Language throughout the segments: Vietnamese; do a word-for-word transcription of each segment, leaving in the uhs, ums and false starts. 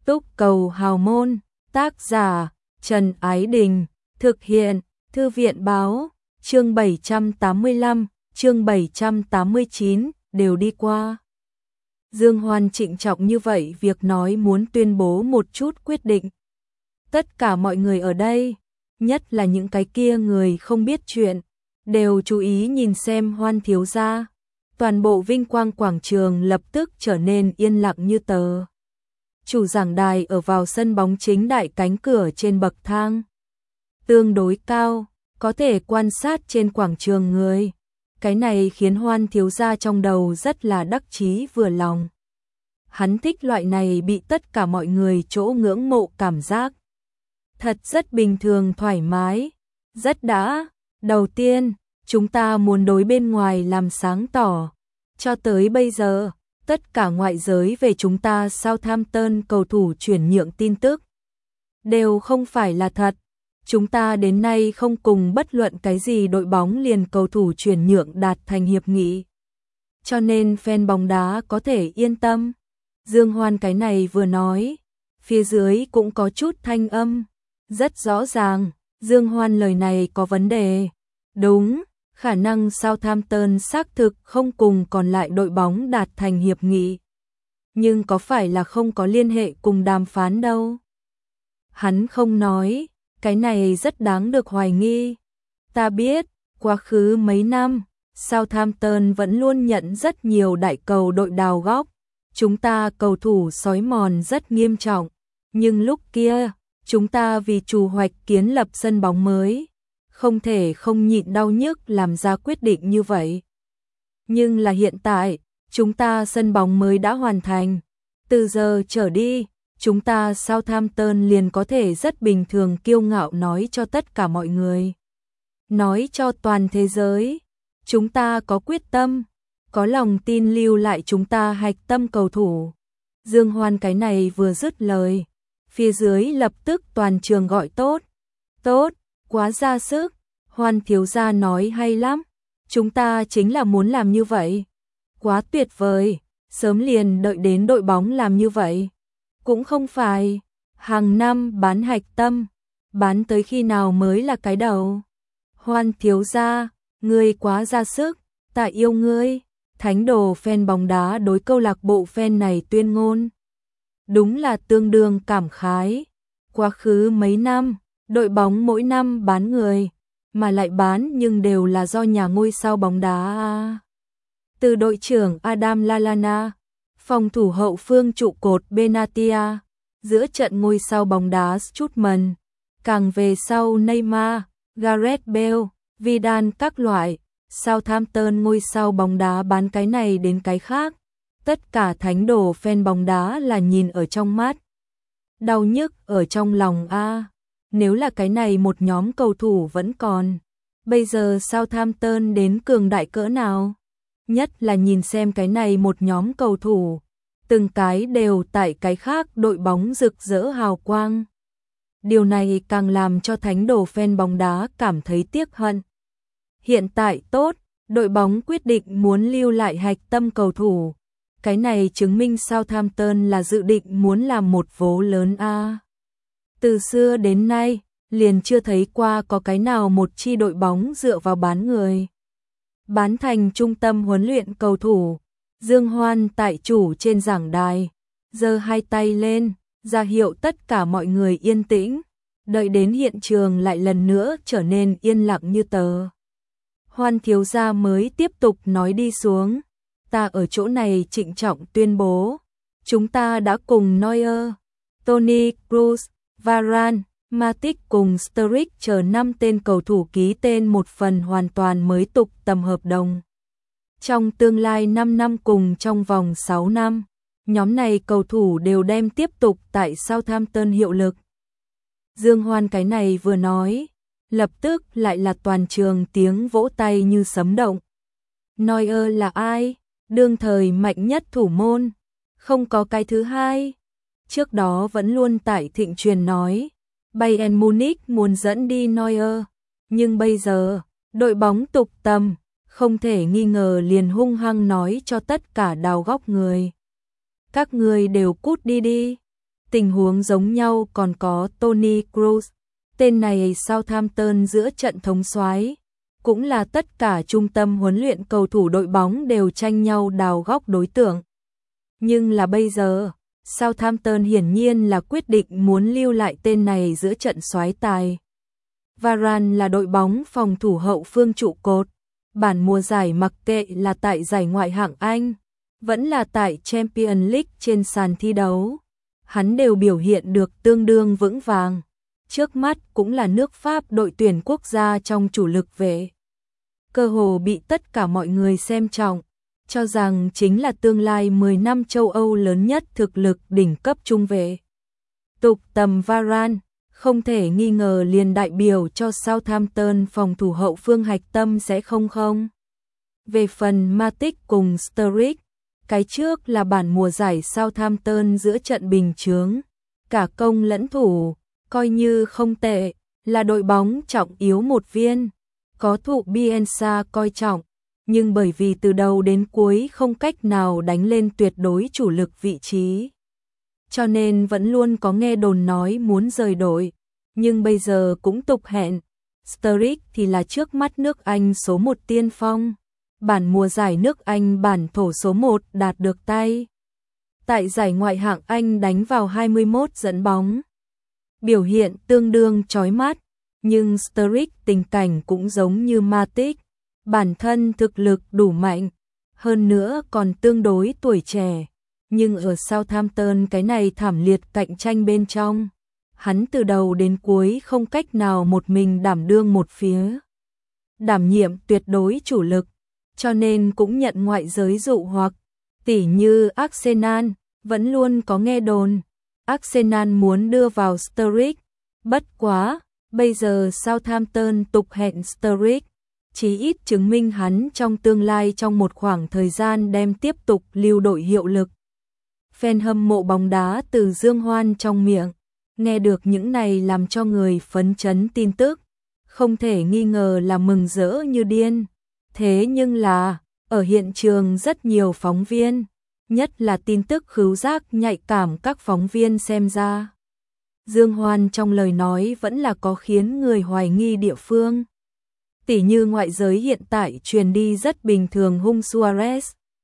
Túc cầu hào môn, tác giả Trần Ái Đình, thực hiện Thư viện báo, chương bảy trăm tám mươi lăm, chương bảy trăm tám mươi chín, đều đi qua. Dương Hoan trịnh trọng như vậy việc nói muốn tuyên bố một chút quyết định. Tất cả mọi người ở đây, nhất là những cái kia người không biết chuyện, đều chú ý nhìn xem Hoan thiếu gia. Toàn bộ vinh quang quảng trường lập tức trở nên yên lặng như tờ. Chủ giảng đài ở vào sân bóng chính đại cánh cửa trên bậc thang tương đối cao, có thể quan sát trên quảng trường người. Cái này khiến Hoan thiếu gia trong đầu rất là đắc chí vừa lòng. Hắn thích loại này bị tất cả mọi người chỗ ngưỡng mộ cảm giác. Thật rất bình thường thoải mái, rất đã. Đầu tiên, chúng ta muốn đối bên ngoài làm sáng tỏ. Cho tới bây giờ, tất cả ngoại giới về chúng ta Southampton cầu thủ chuyển nhượng tin tức đều không phải là thật. Chúng ta đến nay không cùng bất luận cái gì đội bóng liền cầu thủ chuyển nhượng đạt thành hiệp nghị. Cho nên fan bóng đá có thể yên tâm. Dương Hoan cái này vừa nói, phía dưới cũng có chút thanh âm. Rất rõ ràng, Dương Hoan lời này có vấn đề. Đúng, khả năng Southampton xác thực không cùng còn lại đội bóng đạt thành hiệp nghị. Nhưng có phải là không có liên hệ cùng đàm phán đâu? Hắn không nói, cái này rất đáng được hoài nghi. Ta biết, quá khứ mấy năm, Southampton vẫn luôn nhận rất nhiều đại cầu đội đào góc. Chúng ta cầu thủ sói mòn rất nghiêm trọng. Nhưng lúc kia, chúng ta vì chủ hoạch kiến lập sân bóng mới, không thể không nhịn đau nhức làm ra quyết định như vậy. Nhưng là hiện tại, chúng ta sân bóng mới đã hoàn thành. Từ giờ trở đi, chúng ta Southampton liền có thể rất bình thường kiêu ngạo nói cho tất cả mọi người. Nói cho toàn thế giới, chúng ta có quyết tâm, có lòng tin lưu lại chúng ta hạch tâm cầu thủ. Dương Hoan cái này vừa dứt lời, phía dưới lập tức toàn trường gọi tốt. Tốt, quá ra sức, Hoan thiếu gia nói hay lắm. Chúng ta chính là muốn làm như vậy. Quá tuyệt vời, sớm liền đợi đến đội bóng làm như vậy. Cũng không phải, hàng năm bán hạch tâm, bán tới khi nào mới là cái đầu. Hoan thiếu gia, ngươi quá ra sức, ta yêu ngươi. Thánh đồ fan bóng đá đối câu lạc bộ fan này tuyên ngôn. Đúng là tương đương cảm khái. Quá khứ mấy năm, đội bóng mỗi năm bán người, mà lại bán nhưng đều là do nhà ngôi sao bóng đá. Từ đội trưởng Adam Lallana, phòng thủ hậu phương trụ cột Benatia, giữa trận ngôi sao bóng đá Strootman, càng về sau Neymar, Gareth Bale, Vidal các loại, Southampton ngôi sao bóng đá bán cái này đến cái khác. Tất cả thánh đồ fan bóng đá là nhìn ở trong mắt, đau nhức ở trong lòng a. Nếu là cái này một nhóm cầu thủ vẫn còn, bây giờ Southampton đến cường đại cỡ nào? Nhất là nhìn xem cái này một nhóm cầu thủ, từng cái đều tại cái khác đội bóng rực rỡ hào quang. Điều này càng làm cho thánh đồ fan bóng đá cảm thấy tiếc hận. Hiện tại tốt, đội bóng quyết định muốn lưu lại hạch tâm cầu thủ. Cái này chứng minh Southampton là dự định muốn làm một vố lớn a. Từ xưa đến nay, liền chưa thấy qua có cái nào một chi đội bóng dựa vào bán người. Bán thành trung tâm huấn luyện cầu thủ. Dương Hoan tại chủ trên giảng đài, giơ hai tay lên, ra hiệu tất cả mọi người yên tĩnh. Đợi đến hiện trường lại lần nữa trở nên yên lặng như tờ. Hoan thiếu gia mới tiếp tục nói đi xuống. Ta ở chỗ này trịnh trọng tuyên bố, chúng ta đã cùng Neuer, Toni Kroos, Varane, Matic cùng Sturridge chờ năm tên cầu thủ ký tên một phần hoàn toàn mới tục tầm hợp đồng. Trong tương lai năm năm cùng trong vòng sáu năm, nhóm này cầu thủ đều đem tiếp tục tại Southampton hiệu lực. Dương Hoan cái này vừa nói, lập tức lại là toàn trường tiếng vỗ tay như sấm động. Neuer là ai? Đương thời mạnh nhất thủ môn, không có cái thứ hai. Trước đó vẫn luôn tại thịnh truyền nói, Bayern Munich muốn dẫn đi Neuer, nhưng bây giờ, đội bóng tục tầm, không thể nghi ngờ liền hung hăng nói cho tất cả đào góc người. Các người đều cút đi đi. Tình huống giống nhau còn có Toni Kroos, tên này Southampton giữa trận thống soái, cũng là tất cả trung tâm huấn luyện cầu thủ đội bóng đều tranh nhau đào góc đối tượng. Nhưng là bây giờ, Southampton hiển nhiên là quyết định muốn lưu lại tên này giữa trận soái tài. Varane là đội bóng phòng thủ hậu phương trụ cột, bản mùa giải mặc kệ là tại giải ngoại hạng Anh, vẫn là tại Champions League trên sàn thi đấu, hắn đều biểu hiện được tương đương vững vàng. Trước mắt cũng là nước Pháp đội tuyển quốc gia trong chủ lực vệ. Cơ hồ bị tất cả mọi người xem trọng, cho rằng chính là tương lai mười năm châu Âu lớn nhất thực lực đỉnh cấp trung vệ. Tục tầm Varane, không thể nghi ngờ liền đại biểu cho Southampton phòng thủ hậu phương hạch tâm sẽ không không. Về phần Matic cùng Sturridge, cái trước là bản mùa giải Southampton giữa trận bình chướng, cả công lẫn thủ, coi như không tệ, là đội bóng trọng yếu một viên, có thụ Bielsa coi trọng, nhưng bởi vì từ đầu đến cuối không cách nào đánh lên tuyệt đối chủ lực vị trí. Cho nên vẫn luôn có nghe đồn nói muốn rời đội, nhưng bây giờ cũng tục hẹn, Sturridge thì là trước mắt nước Anh số một tiên phong, bản mùa giải nước Anh bản thổ số một đạt được tay. Tại giải ngoại hạng Anh đánh vào hai mươi mốt dẫn bóng, biểu hiện tương đương chói mắt, nhưng Sturridge tình cảnh cũng giống như Matic, bản thân thực lực đủ mạnh, hơn nữa còn tương đối tuổi trẻ, nhưng ở Southampton cái này thảm liệt cạnh tranh bên trong, hắn từ đầu đến cuối không cách nào một mình đảm đương một phía, đảm nhiệm tuyệt đối chủ lực, cho nên cũng nhận ngoại giới dụ hoặc, tỉ như Arsenal, vẫn luôn có nghe đồn, Arsenal muốn đưa vào Sturridge, bất quá, bây giờ Southampton tục hẹn Sturridge, chí ít chứng minh hắn trong tương lai trong một khoảng thời gian đem tiếp tục lưu đội hiệu lực. Fan hâm mộ bóng đá từ Dương Hoan trong miệng, nghe được những này làm cho người phấn chấn tin tức, không thể nghi ngờ là mừng rỡ như điên. Thế nhưng là, ở hiện trường rất nhiều phóng viên, nhất là tin tức khứu giác nhạy cảm các phóng viên xem ra. Dương Hoan trong lời nói vẫn là có khiến người hoài nghi địa phương. Tỉ như ngoại giới hiện tại truyền đi rất bình thường Hung Suarez.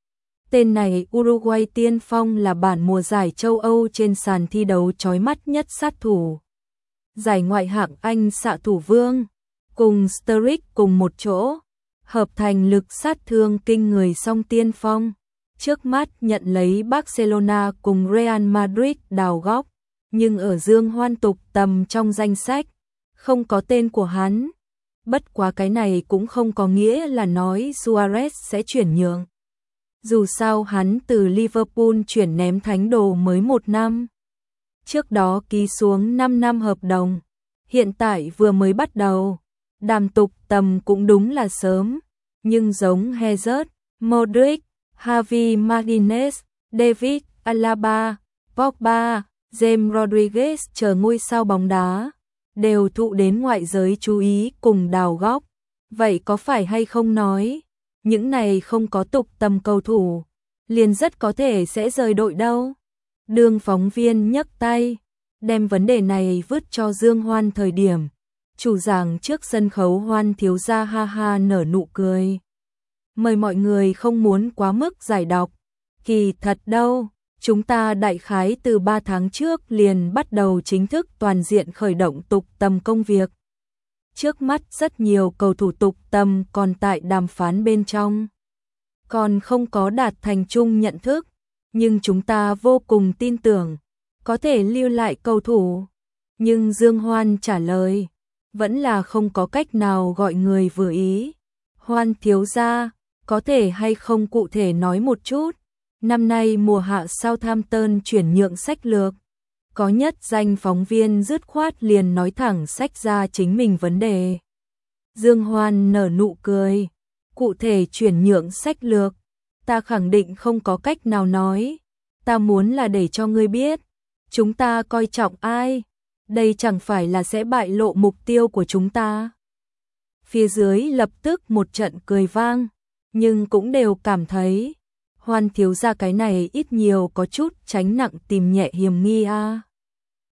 Tên này Uruguay tiên phong là bản mùa giải châu Âu trên sàn thi đấu chói mắt nhất sát thủ. Giải ngoại hạng Anh xạ thủ vương, cùng Sturridge cùng một chỗ, hợp thành lực sát thương kinh người song tiên phong. Trước mắt nhận lấy Barcelona cùng Real Madrid đào góc, nhưng ở Dương Hoan tục tầm trong danh sách, không có tên của hắn. Bất quá cái này cũng không có nghĩa là nói Suarez sẽ chuyển nhượng. Dù sao hắn từ Liverpool chuyển ném thánh đồ mới một năm. Trước đó ký xuống năm năm hợp đồng, hiện tại vừa mới bắt đầu. Đàm tục tầm cũng đúng là sớm, nhưng giống Hazard, Modric, Javi Martinez, David Alaba, Pogba, James Rodriguez chờ ngôi sao bóng đá, đều thụ đến ngoại giới chú ý cùng đào góc. Vậy có phải hay không nói, những này không có tục tầm cầu thủ, liền rất có thể sẽ rời đội đâu? Đường phóng viên nhấc tay, đem vấn đề này vứt cho Dương Hoan thời điểm. Chủ giảng trước sân khấu Hoan thiếu gia ha ha nở nụ cười. Mời mọi người không muốn quá mức giải độc. Kỳ thật đâu, chúng ta đại khái từ ba tháng trước liền bắt đầu chính thức toàn diện khởi động tục tầm công việc. Trước mắt rất nhiều cầu thủ tục tầm còn tại đàm phán bên trong. Còn không có đạt thành chung nhận thức, nhưng chúng ta vô cùng tin tưởng, có thể lưu lại cầu thủ. Nhưng Dương Hoan trả lời, vẫn là không có cách nào gọi người vừa ý. Hoan thiếu gia, có thể hay không cụ thể nói một chút, năm nay mùa hạ Southampton chuyển nhượng sách lược. Có nhất danh phóng viên dứt khoát liền nói thẳng sách ra chính mình vấn đề. Dương Hoan nở nụ cười, cụ thể chuyển nhượng sách lược, ta khẳng định không có cách nào nói, ta muốn là để cho ngươi biết, chúng ta coi trọng ai, đây chẳng phải là sẽ bại lộ mục tiêu của chúng ta. Phía dưới lập tức một trận cười vang, nhưng cũng đều cảm thấy, Hoan thiếu gia cái này ít nhiều có chút tránh nặng tìm nhẹ hiểm nghi a. À.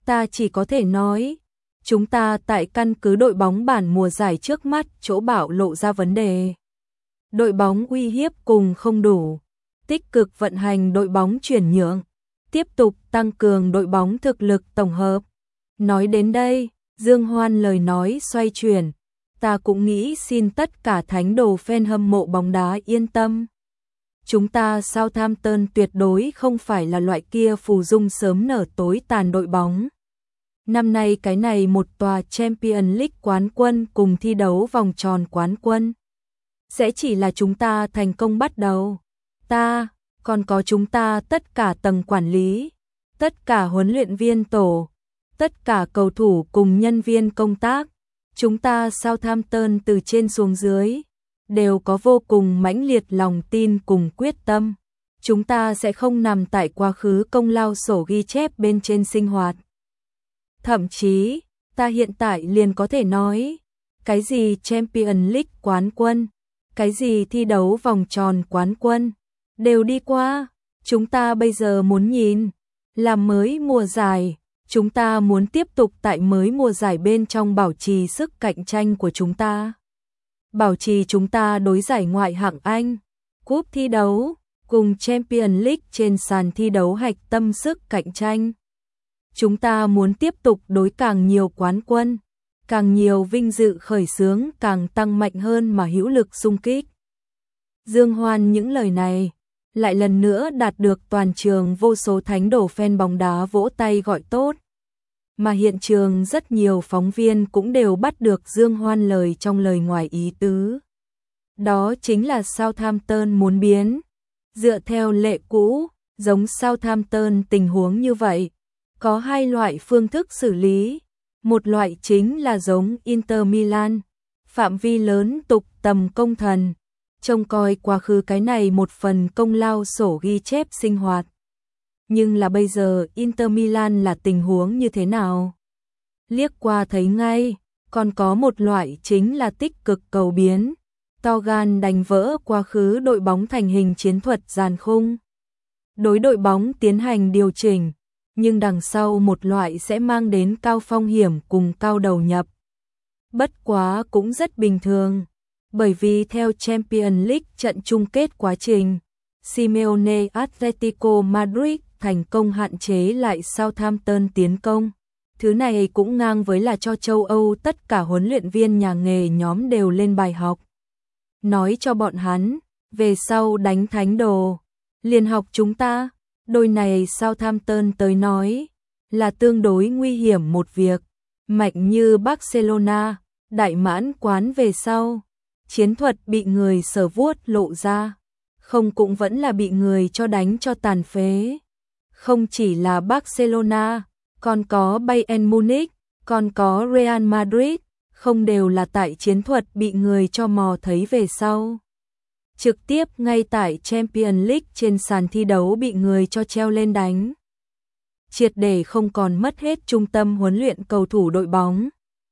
ta chỉ có thể nói, chúng ta tại căn cứ đội bóng bản mùa giải trước mắt chỗ bạo lộ ra vấn đề. Đội bóng uy hiếp cùng không đủ, tích cực vận hành đội bóng chuyển nhượng, tiếp tục tăng cường đội bóng thực lực tổng hợp. Nói đến đây, Dương Hoan lời nói xoay chuyển, ta cũng nghĩ xin tất cả thánh đồ fan hâm mộ bóng đá yên tâm. Chúng ta Southampton tuyệt đối không phải là loại kia phù dung sớm nở tối tàn đội bóng. Năm nay cái này một tòa Champions League quán quân cùng thi đấu vòng tròn quán quân. Sẽ chỉ là chúng ta thành công bắt đầu. Ta, còn có chúng ta tất cả tầng quản lý, tất cả huấn luyện viên tổ, tất cả cầu thủ cùng nhân viên công tác. Chúng ta Southampton từ trên xuống dưới đều có vô cùng mãnh liệt lòng tin cùng quyết tâm. Chúng ta sẽ không nằm tại quá khứ công lao sổ ghi chép bên trên sinh hoạt. Thậm chí, ta hiện tại liền có thể nói, cái gì Champions League quán quân, cái gì thi đấu vòng tròn quán quân, đều đi qua. Chúng ta bây giờ muốn nhìn là mới mùa giải. Chúng ta muốn tiếp tục tại mới mùa giải bên trong bảo trì sức cạnh tranh của chúng ta. Bảo trì chúng ta đối giải ngoại hạng Anh, cúp thi đấu, cùng Champions League trên sàn thi đấu hạch tâm sức cạnh tranh. Chúng ta muốn tiếp tục đối càng nhiều quán quân, càng nhiều vinh dự khởi xướng càng tăng mạnh hơn mà hữu lực xung kích. Dương Hoan những lời này, lại lần nữa đạt được toàn trường vô số thánh đồ fan bóng đá vỗ tay gọi tốt. Mà hiện trường rất nhiều phóng viên cũng đều bắt được Dương Hoan lời trong lời ngoài ý tứ. Đó chính là Southampton muốn biến. Dựa theo lệ cũ, giống Southampton tình huống như vậy, có hai loại phương thức xử lý. Một loại chính là giống Inter Milan, phạm vi lớn tục tầm công thần, trông coi quá khứ cái này một phần công lao sổ ghi chép sinh hoạt. Nhưng là bây giờ Inter Milan là tình huống như thế nào? Liếc qua thấy ngay, còn có một loại chính là tích cực cầu biến, to gan đánh vỡ quá khứ đội bóng thành hình chiến thuật giàn khung. Đối đội bóng tiến hành điều chỉnh, nhưng đằng sau một loại sẽ mang đến cao phong hiểm cùng cao đầu nhập. Bất quá cũng rất bình thường, bởi vì theo Champions League trận chung kết quá trình, Simeone Atletico Madrid thành công hạn chế lại Southampton tiến công. Thứ này cũng ngang với là cho châu Âu tất cả huấn luyện viên nhà nghề nhóm đều lên bài học. Nói cho bọn hắn, về sau đánh thánh đồ, liền học chúng ta, đôi này Southampton tới nói, là tương đối nguy hiểm một việc, mạnh như Barcelona, đại mãn quán về sau, chiến thuật bị người sờ vuốt lộ ra, không cũng vẫn là bị người cho đánh cho tàn phế. Không chỉ là Barcelona, còn có Bayern Munich, còn có Real Madrid, không đều là tại chiến thuật bị người cho mò thấy về sau. Trực tiếp ngay tại Champions League trên sàn thi đấu bị người cho treo lên đánh. Triệt để không còn mất hết trung tâm huấn luyện cầu thủ đội bóng.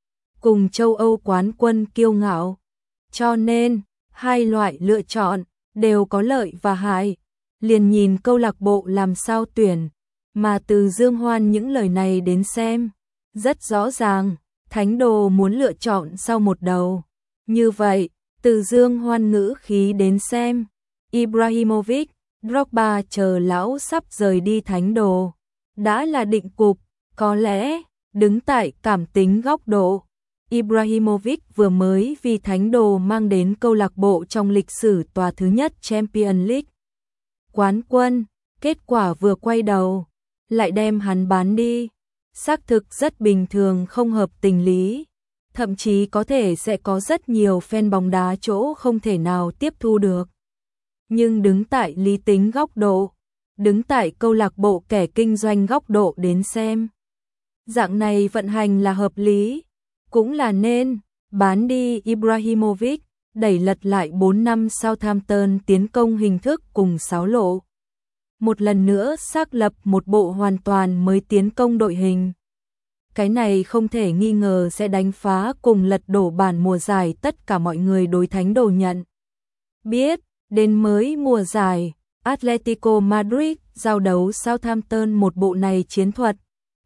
Cùng châu Âu quán quân kiêu ngạo. Cho nên, hai loại lựa chọn đều có lợi và hại. Liền nhìn câu lạc bộ làm sao tuyển. Mà từ Dương Hoan những lời này đến xem, rất rõ ràng, thánh đồ muốn lựa chọn sau một đầu. Như vậy, từ Dương Hoan ngữ khí đến xem, Ibrahimovic, Drogba chờ lão sắp rời đi thánh đồ. Đã là định cục, có lẽ, đứng tại cảm tính góc độ. Ibrahimovic vừa mới vì thánh đồ mang đến câu lạc bộ trong lịch sử tòa thứ nhất Champions League. Quán quân, kết quả vừa quay đầu, lại đem hắn bán đi. Xác thực rất bình thường không hợp tình lý. Thậm chí có thể sẽ có rất nhiều fan bóng đá chỗ không thể nào tiếp thu được. Nhưng đứng tại lý tính góc độ, đứng tại câu lạc bộ kẻ kinh doanh góc độ đến xem. Dạng này vận hành là hợp lý, cũng là nên, bán đi Ibrahimovic, đẩy lật lại bốn năm Southampton tiến công hình thức cùng xáo lộ. Một lần nữa xác lập một bộ hoàn toàn mới tiến công đội hình. Cái này không thể nghi ngờ sẽ đánh phá cùng lật đổ bản mùa giải tất cả mọi người đối thánh đồ nhận. Biết, đến mới mùa giải, Atletico Madrid giao đấu Southampton một bộ này chiến thuật,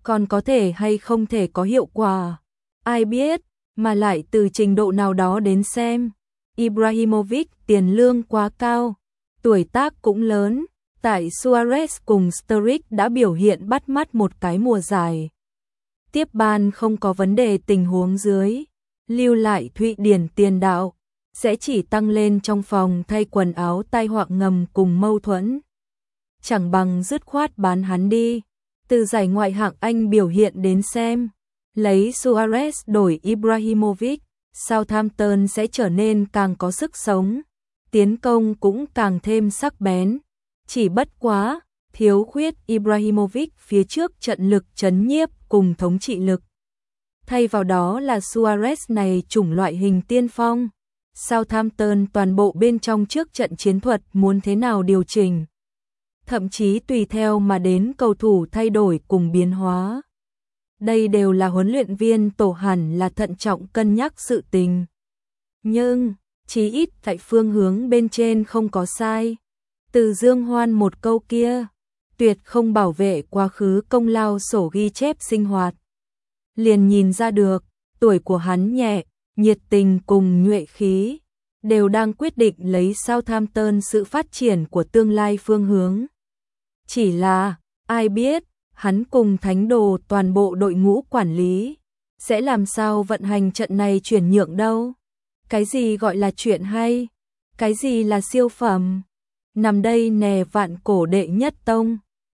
còn có thể hay không thể có hiệu quả. Ai biết, mà lại từ trình độ nào đó đến xem. Ibrahimovic tiền lương quá cao, tuổi tác cũng lớn, tại Suarez cùng Sturridge đã biểu hiện bắt mắt một cái mùa giải. Tiếp ban không có vấn đề tình huống dưới, lưu lại Thụy Điển tiền đạo, sẽ chỉ tăng lên trong phòng thay quần áo tai họa ngầm cùng mâu thuẫn. Chẳng bằng dứt khoát bán hắn đi. Từ giải ngoại hạng Anh biểu hiện đến xem, lấy Suarez đổi Ibrahimovic, Southampton sẽ trở nên càng có sức sống, tiến công cũng càng thêm sắc bén. Chỉ bất quá, thiếu khuyết Ibrahimovic phía trước trận lực trấn nhiếp cùng thống trị lực. Thay vào đó là Suarez này chủng loại hình tiên phong. Southampton toàn bộ bên trong trước trận chiến thuật muốn thế nào điều chỉnh, thậm chí tùy theo mà đến cầu thủ thay đổi cùng biến hóa. Đây đều là huấn luyện viên tổ hẳn là thận trọng cân nhắc sự tình. Nhưng, chí ít tại phương hướng bên trên không có sai. Từ Dương Hoan một câu kia, tuyệt không bảo vệ quá khứ công lao sổ ghi chép sinh hoạt. Liền nhìn ra được, tuổi của hắn nhẹ, nhiệt tình cùng nhuệ khí, đều đang quyết định lấy Southampton sự phát triển của tương lai phương hướng. Chỉ là, ai biết, hắn cùng thánh đồ toàn bộ đội ngũ quản lý, sẽ làm sao vận hành trận này chuyển nhượng đâu. Cái gì gọi là chuyện hay? Cái gì là siêu phẩm? Nằm đây nè vạn cổ đệ nhất tông.